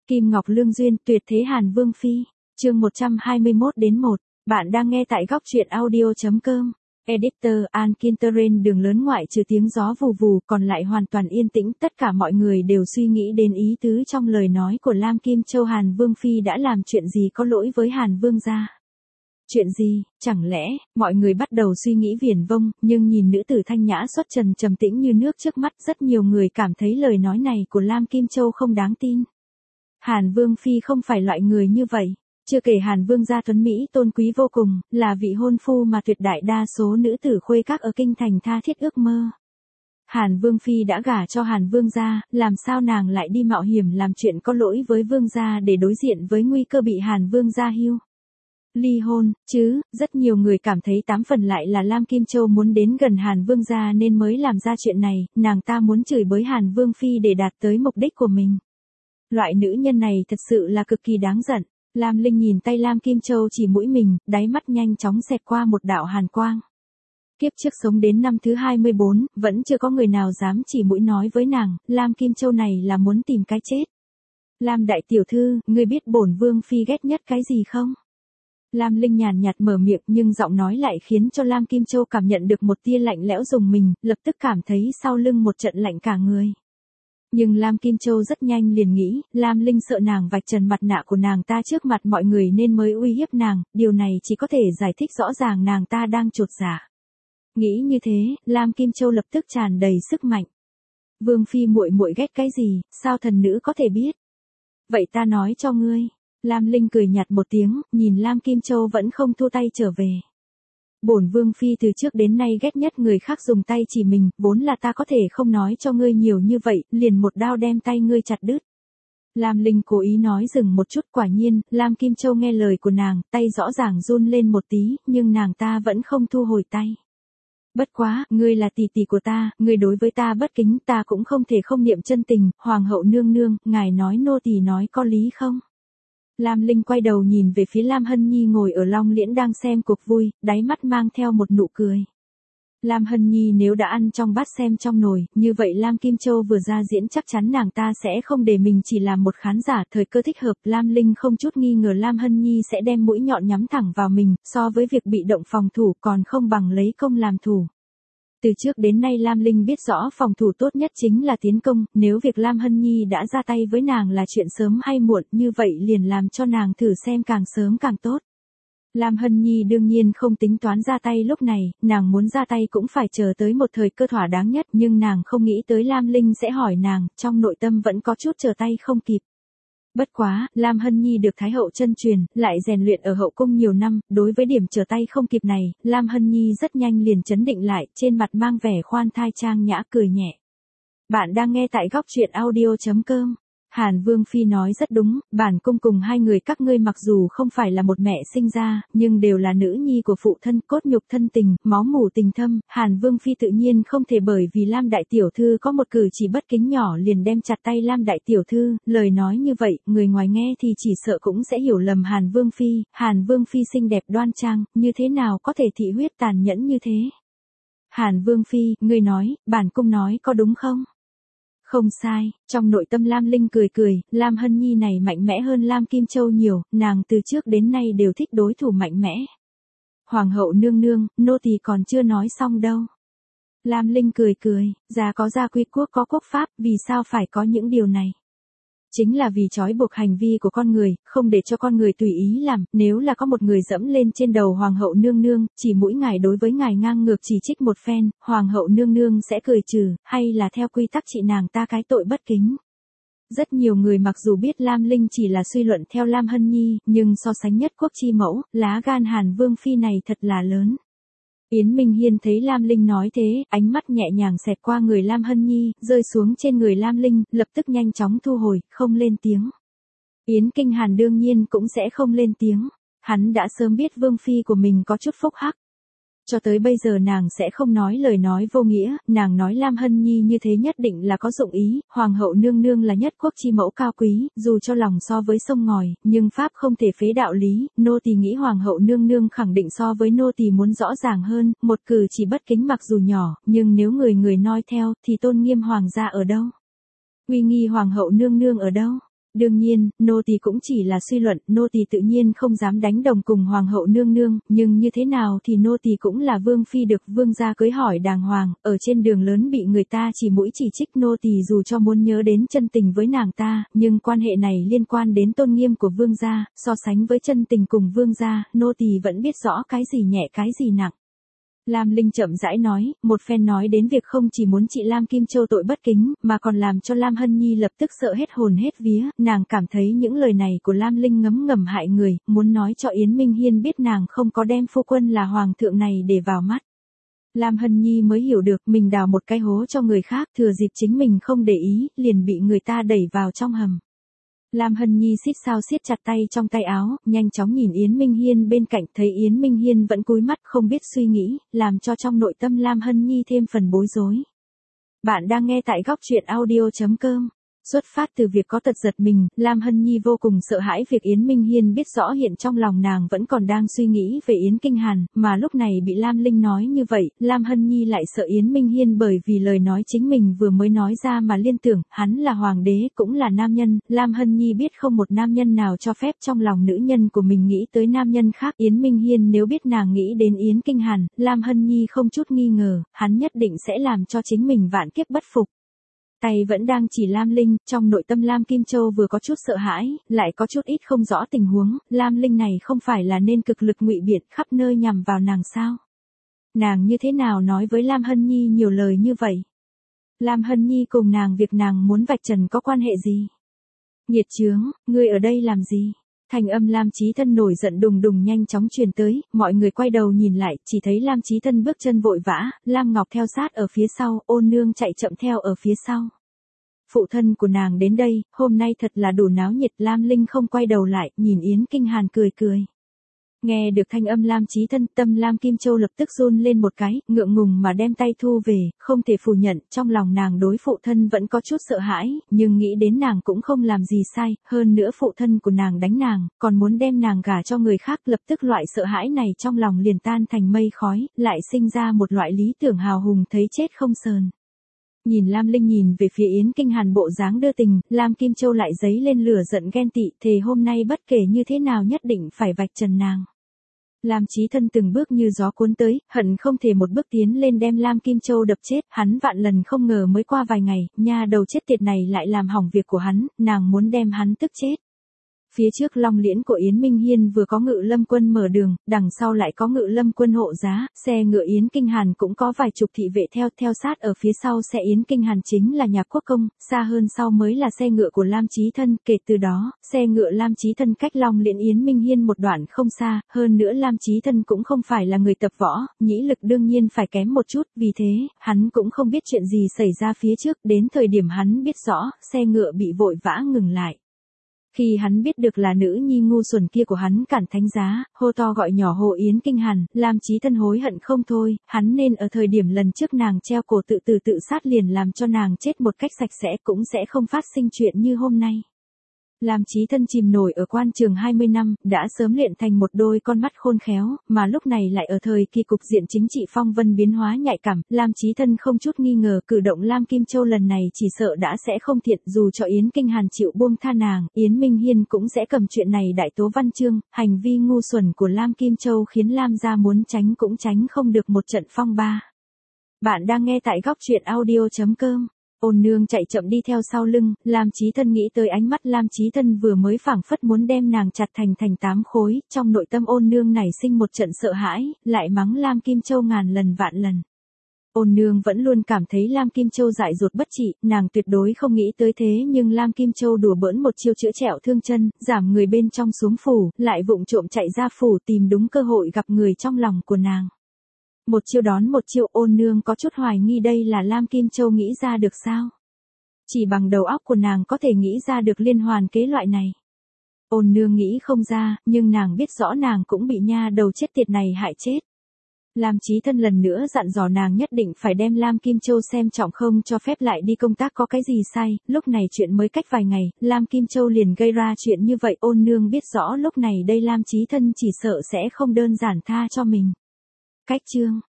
Kim Ngọc Lương Duyên, tuyệt thế Hàn Vương Phi, chương 121-1, bạn đang nghe tại góc truyện audio.com. Editor An Kinterrain. Đường lớn ngoại trừ tiếng gió vù vù còn lại hoàn toàn yên tĩnh, tất cả mọi người đều suy nghĩ đến ý tứ trong lời nói của Lam Kim Châu. Hàn Vương Phi đã làm chuyện gì có lỗi với Hàn Vương gia? Chuyện gì, chẳng lẽ, mọi người bắt đầu suy nghĩ viển vông, nhưng nhìn nữ tử thanh nhã xuất trần trầm tĩnh như nước trước mắt, rất nhiều người cảm thấy lời nói này của Lam Kim Châu không đáng tin. Hàn Vương Phi không phải loại người như vậy. Chưa kể Hàn Vương gia tuấn Mỹ tôn quý vô cùng, là vị hôn phu mà tuyệt đại đa số nữ tử khuê các ở kinh thành tha thiết ước mơ. Hàn Vương Phi đã gả cho Hàn Vương gia, làm sao nàng lại đi mạo hiểm làm chuyện có lỗi với Vương gia để đối diện với nguy cơ bị Hàn Vương gia hưu ly hôn, chứ? Rất nhiều người cảm thấy 8 phần lại là Lam Kim Châu muốn đến gần Hàn Vương gia nên mới làm ra chuyện này, nàng ta muốn chửi bới Hàn Vương Phi để đạt tới mục đích của mình. Loại nữ nhân này thật sự là cực kỳ đáng giận. Lam Linh nhìn tay Lam Kim Châu chỉ mũi mình, đáy mắt nhanh chóng xẹt qua một đạo hàn quang. Kiếp trước sống đến năm thứ 24, vẫn chưa có người nào dám chỉ mũi nói với nàng, Lam Kim Châu này là muốn tìm cái chết. Lam đại tiểu thư, ngươi biết bổn Vương Phi ghét nhất cái gì không? Lam Linh nhàn nhạt mở miệng nhưng giọng nói lại khiến cho Lam Kim Châu cảm nhận được một tia lạnh lẽo rùng mình, lập tức cảm thấy sau lưng một trận lạnh cả người. Nhưng Lam Kim Châu rất nhanh liền nghĩ, Lam Linh sợ nàng vạch trần mặt nạ của nàng ta trước mặt mọi người nên mới uy hiếp nàng, điều này chỉ có thể giải thích rõ ràng nàng ta đang chột dạ. Nghĩ như thế, Lam Kim Châu lập tức tràn đầy sức mạnh. Vương Phi muội muội ghét cái gì, sao thần nữ có thể biết? Vậy ta nói cho ngươi. Lam Linh cười nhạt một tiếng, nhìn Lam Kim Châu vẫn không thua tay trở về. Bổn Vương Phi từ trước đến nay ghét nhất người khác dùng tay chỉ mình, vốn là ta có thể không nói cho ngươi nhiều như vậy, liền một đao đem tay ngươi chặt đứt. Lam Linh cố ý nói dừng một chút, quả nhiên, Lam Kim Châu nghe lời của nàng, tay rõ ràng run lên một tí, nhưng nàng ta vẫn không thu hồi tay. Bất quá, ngươi là tỷ tỷ của ta, ngươi đối với ta bất kính, ta cũng không thể không niệm chân tình, Hoàng hậu nương nương, ngài nói nô tỳ nói có lý không? Lam Linh quay đầu nhìn về phía Lam Hân Nhi ngồi ở Long Liễn đang xem cuộc vui, đáy mắt mang theo một nụ cười. Lam Hân Nhi nếu đã ăn trong bát xem trong nồi, như vậy Lam Kim Châu vừa ra diễn chắc chắn nàng ta sẽ không để mình chỉ làm một khán giả. Thời cơ thích hợp, Lam Linh không chút nghi ngờ Lam Hân Nhi sẽ đem mũi nhọn nhắm thẳng vào mình, so với việc bị động phòng thủ còn không bằng lấy công làm thủ. Từ trước đến nay Lam Linh biết rõ phòng thủ tốt nhất chính là tiến công, nếu việc Lam Hân Nhi đã ra tay với nàng là chuyện sớm hay muộn, như vậy liền làm cho nàng thử xem càng sớm càng tốt. Lam Hân Nhi đương nhiên không tính toán ra tay lúc này, nàng muốn ra tay cũng phải chờ tới một thời cơ thỏa đáng nhất, nhưng nàng không nghĩ tới Lam Linh sẽ hỏi nàng, trong nội tâm vẫn có chút chờ tay không kịp. Bất quá, Lam Hân Nhi được Thái hậu chân truyền, lại rèn luyện ở hậu cung nhiều năm, đối với điểm trở tay không kịp này, Lam Hân Nhi rất nhanh liền chấn định lại, trên mặt mang vẻ khoan thai trang nhã cười nhẹ. Bạn đang nghe tại góc truyện audio.com. Hàn Vương Phi nói rất đúng, bản cung cùng hai người các ngươi mặc dù không phải là một mẹ sinh ra, nhưng đều là nữ nhi của phụ thân, cốt nhục thân tình, máu mủ tình thâm, Hàn Vương Phi tự nhiên không thể bởi vì Lam đại tiểu thư có một cử chỉ bất kính nhỏ liền đem chặt tay Lam đại tiểu thư, lời nói như vậy, người ngoài nghe thì chỉ sợ cũng sẽ hiểu lầm Hàn Vương Phi xinh đẹp đoan trang, như thế nào có thể thị huyết tàn nhẫn như thế? Hàn Vương Phi, ngươi nói, bản cung nói có đúng không? Không sai, trong nội tâm Lam Linh cười cười, Lam Hân Nhi này mạnh mẽ hơn Lam Kim Châu nhiều, nàng từ trước đến nay đều thích đối thủ mạnh mẽ. Hoàng hậu nương nương, nô tỳ còn chưa nói xong đâu. Lam Linh cười cười, gia có gia quy quốc có quốc pháp, vì sao phải có những điều này? Chính là vì trói buộc hành vi của con người, không để cho con người tùy ý làm, nếu là có một người dẫm lên trên đầu Hoàng hậu nương nương, chỉ mỗi ngài đối với ngài ngang ngược chỉ trích một phen, Hoàng hậu nương nương sẽ cười trừ, hay là theo quy tắc trị nàng ta cái tội bất kính. Rất nhiều người mặc dù biết Lam Linh chỉ là suy luận theo Lam Hân Nhi, nhưng so sánh nhất quốc chi mẫu, lá gan Hàn Vương Phi này thật là lớn. Yến Minh Hiên thấy Lam Linh nói thế, ánh mắt nhẹ nhàng xẹt qua người Lam Hân Nhi, rơi xuống trên người Lam Linh, lập tức nhanh chóng thu hồi, không lên tiếng. Yến Kinh Hàn đương nhiên cũng sẽ không lên tiếng, hắn đã sớm biết Vương Phi của mình có chút phúc hắc. Cho tới bây giờ nàng sẽ không nói lời nói vô nghĩa, nàng nói Lam Hân Nhi như thế nhất định là có dụng ý, Hoàng hậu nương nương là nhất quốc chi mẫu cao quý, dù cho lòng so với sông ngòi, nhưng pháp không thể phế đạo lý, nô tỳ nghĩ Hoàng hậu nương nương khẳng định so với nô tỳ muốn rõ ràng hơn, một cử chỉ bất kính mặc dù nhỏ, nhưng nếu người nói theo, thì tôn nghiêm hoàng gia ở đâu? Uy nghi Hoàng hậu nương nương ở đâu? Đương nhiên, nô tỳ cũng chỉ là suy luận, nô tỳ tự nhiên không dám đánh đồng cùng hoàng hậu nương nương, nhưng như thế nào thì nô tỳ cũng là vương phi được vương gia cưới hỏi đàng hoàng, ở trên đường lớn bị người ta chỉ mũi chỉ trích, nô tỳ dù cho muốn nhớ đến chân tình với nàng ta, nhưng quan hệ này liên quan đến tôn nghiêm của vương gia, so sánh với chân tình cùng vương gia, nô tỳ vẫn biết rõ cái gì nhẹ cái gì nặng. Lam Linh chậm rãi nói, một phen nói đến việc không chỉ muốn chị Lam Kim Châu tội bất kính, mà còn làm cho Lam Hân Nhi lập tức sợ hết hồn hết vía, nàng cảm thấy những lời này của Lam Linh ngấm ngầm hại người, muốn nói cho Yến Minh Hiên biết nàng không có đem phu quân là hoàng thượng này để vào mắt. Lam Hân Nhi mới hiểu được mình đào một cái hố cho người khác, thừa dịp chính mình không để ý, liền bị người ta đẩy vào trong hầm. Lam Hân Nhi siết chặt tay trong tay áo, nhanh chóng nhìn Yến Minh Hiên bên cạnh, thấy Yến Minh Hiên vẫn cúi mắt không biết suy nghĩ, làm cho trong nội tâm Lam Hân Nhi thêm phần bối rối. Bạn đang nghe tại góc truyện audio.com. Xuất phát từ việc có tật giật mình, Lam Hân Nhi vô cùng sợ hãi việc Yến Minh Hiên biết rõ hiện trong lòng nàng vẫn còn đang suy nghĩ về Yến Kinh Hàn, mà lúc này bị Lam Linh nói như vậy, Lam Hân Nhi lại sợ Yến Minh Hiên bởi vì lời nói chính mình vừa mới nói ra mà liên tưởng, hắn là hoàng đế cũng là nam nhân, Lam Hân Nhi biết không một nam nhân nào cho phép trong lòng nữ nhân của mình nghĩ tới nam nhân khác. Yến Minh Hiên nếu biết nàng nghĩ đến Yến Kinh Hàn, Lam Hân Nhi không chút nghi ngờ, hắn nhất định sẽ làm cho chính mình vạn kiếp bất phục. Tay vẫn đang chỉ Lam Linh, trong nội tâm Lam Kim Châu vừa có chút sợ hãi, lại có chút ít không rõ tình huống, Lam Linh này không phải là nên cực lực ngụy biện khắp nơi nhằm vào nàng sao? Nàng như thế nào nói với Lam Hân Nhi nhiều lời như vậy? Lam Hân Nhi cùng nàng việc nàng muốn vạch trần có quan hệ gì? Nhiệt chướng, ngươi ở đây làm gì? Thanh âm Lam Chí Thân nổi giận đùng đùng nhanh chóng truyền tới, mọi người quay đầu nhìn lại, chỉ thấy Lam Chí Thân bước chân vội vã, Lam Ngọc theo sát ở phía sau, Ôn Nương chạy chậm theo ở phía sau. Phụ thân của nàng đến đây, hôm nay thật là đủ náo nhiệt. Lam Linh không quay đầu lại, nhìn Yến Kinh Hàn cười cười. Nghe được thanh âm Lam Chí Thân, tâm Lam Kim Châu lập tức run lên một cái, ngượng ngùng mà đem tay thu về, không thể phủ nhận, trong lòng nàng đối phụ thân vẫn có chút sợ hãi, nhưng nghĩ đến nàng cũng không làm gì sai, hơn nữa phụ thân của nàng đánh nàng, còn muốn đem nàng gả cho người khác, lập tức loại sợ hãi này trong lòng liền tan thành mây khói, lại sinh ra một loại lý tưởng hào hùng thấy chết không sờn. Nhìn Lam Linh nhìn về phía Yến Kinh Hàn bộ dáng đưa tình, Lam Kim Châu lại dấy lên lửa giận ghen tị, thề hôm nay bất kể như thế nào nhất định phải vạch trần nàng. Lam Chí Thân từng bước như gió cuốn tới, hận không thể một bước tiến lên đem Lam Kim Châu đập chết, hắn vạn lần không ngờ mới qua vài ngày, nha đầu chết tiệt này lại làm hỏng việc của hắn, nàng muốn đem hắn tức chết. Phía trước Long Liễn của Yến Minh Hiên vừa có Ngự Lâm quân mở đường, đằng sau lại có Ngự Lâm quân hộ giá, xe ngựa Yến Kinh Hàn cũng có vài chục thị vệ theo sát ở phía sau xe Yến Kinh Hàn chính là nhà quốc công, xa hơn sau mới là xe ngựa của Lam Chí Thân, kể từ đó, xe ngựa Lam Chí Thân cách Long Liễn Yến Minh Hiên một đoạn không xa, hơn nữa Lam Chí Thân cũng không phải là người tập võ, nhĩ lực đương nhiên phải kém một chút, vì thế, hắn cũng không biết chuyện gì xảy ra phía trước, đến thời điểm hắn biết rõ, xe ngựa bị vội vã ngừng lại. Khi hắn biết được là nữ nhi ngu xuẩn kia của hắn cản thánh giá, hô to gọi nhỏ hộ Yến Kinh Hàn, Lam Chí Thân hối hận không thôi, hắn nên ở thời điểm lần trước nàng treo cổ tự sát liền làm cho nàng chết một cách sạch sẽ cũng sẽ không phát sinh chuyện như hôm nay. Lam Chí Thân chìm nổi ở quan trường 20 năm, đã sớm luyện thành một đôi con mắt khôn khéo, mà lúc này lại ở thời kỳ cục diện chính trị phong vân biến hóa nhạy cảm, Lam Chí Thân không chút nghi ngờ cử động Lam Kim Châu lần này chỉ sợ đã sẽ không thiện, dù cho Yến Kinh Hàn chịu buông tha nàng, Yến Minh Hiên cũng sẽ cầm chuyện này đại tố văn chương, hành vi ngu xuẩn của Lam Kim Châu khiến Lam gia muốn tránh cũng tránh không được một trận phong ba. Bạn đang nghe tại góc truyện audio.com. Ôn Nương chạy chậm đi theo sau lưng, Lam Chí Thân nghĩ tới ánh mắt Lam Chí Thân vừa mới phảng phất muốn đem nàng chặt thành 8 khối, trong nội tâm Ôn Nương nảy sinh một trận sợ hãi, lại mắng Lam Kim Châu ngàn lần vạn lần. Ôn Nương vẫn luôn cảm thấy Lam Kim Châu dại dột bất trị, nàng tuyệt đối không nghĩ tới thế nhưng Lam Kim Châu đùa bỡn một chiêu chữa trẹo thương chân, giảm người bên trong xuống phủ, lại vụng trộm chạy ra phủ tìm đúng cơ hội gặp người trong lòng của nàng. Một chiêu đón một chiêu. Ôn Nương có chút hoài nghi đây là Lam Kim Châu nghĩ ra được sao? Chỉ bằng đầu óc của nàng có thể nghĩ ra được liên hoàn kế loại này. Ôn Nương nghĩ không ra, nhưng nàng biết rõ nàng cũng bị nha đầu chết tiệt này hại chết. Lam Chí Thân lần nữa dặn dò nàng nhất định phải đem Lam Kim Châu xem trọng, không cho phép lại đi công tác có cái gì sai, lúc này chuyện mới cách vài ngày, Lam Kim Châu liền gây ra chuyện như vậy. Ôn Nương biết rõ lúc này đây Lam Chí Thân chỉ sợ sẽ không đơn giản tha cho mình. Cách chương